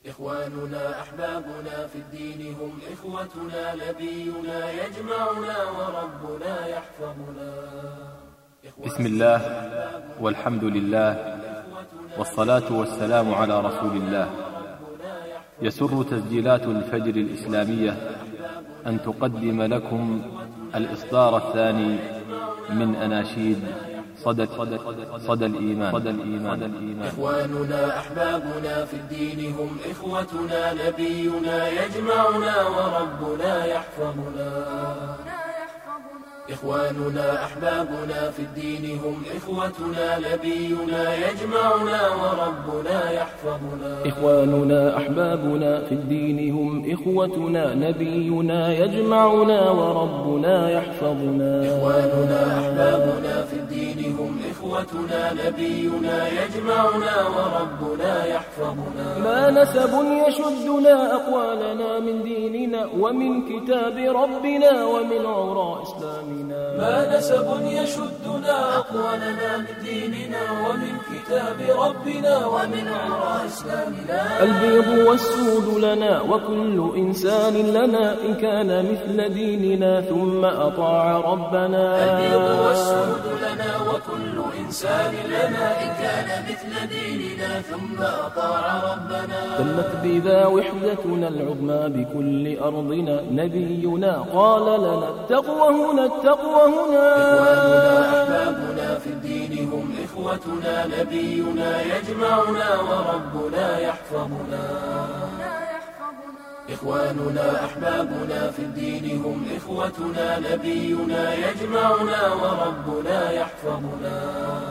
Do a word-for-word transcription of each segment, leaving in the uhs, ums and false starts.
إخواننا أحبابنا في الدين هم إخوتنا، نبينا يجمعنا وربنا يحفظنا. بسم الله والحمد لله والصلاة والسلام على رسول الله. يسر تسجيلات الفجر الإسلامية أن تقدم لكم الإصدار الثاني من أناشيد صدى, صدى, صدى الإيمان. صدى الإيمان. إخواننا أحبابنا في الدين هم إخوتنا، نبينا يجمعنا وربنا يحفظنا. إخواننا أحبابنا في الدين هم إخوتنا، نبينا يجمعنا وربنا يحفظنا. إخواننا أحبابنا في الدين هم إخوتنا، نبينا يجمعنا وربنا يحفظنا. إخواننا أحبابنا في الدين هم إخوتنا، نبينا يجمعنا وربنا يحفظنا. ما نسب يشدنا أقوالنا من ديننا ومن كتاب ربنا ومن عراء إسلامنا. ما نسب يشدنا أقوالنا من ديننا ومن كتاب ربنا ومن عراء إسلامنا. البيض والسود لنا وكل إنسان لنا إن كان مثل ديننا ثم أطاع ربنا. البيض والسود لنا وكل إنسان لنا إن كان مثل ديننا ثم أطاع ربنا. تمت بذا وحدتنا العظمى بكل أرضنا، نبينا قال لنا التقوى هنا التقوى هنا. إخواننا أحبابنا في الدين هم إخوتنا، نبينا يجمعنا وربنا يحفظنا. إخواننا أحبابنا في الدين هم إخوتنا، نبينا يجمعنا وربنا يحفظنا.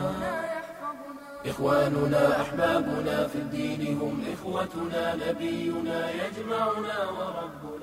إخواننا أحبابنا في الدين هم إخوتنا، نبينا يجمعنا وربنا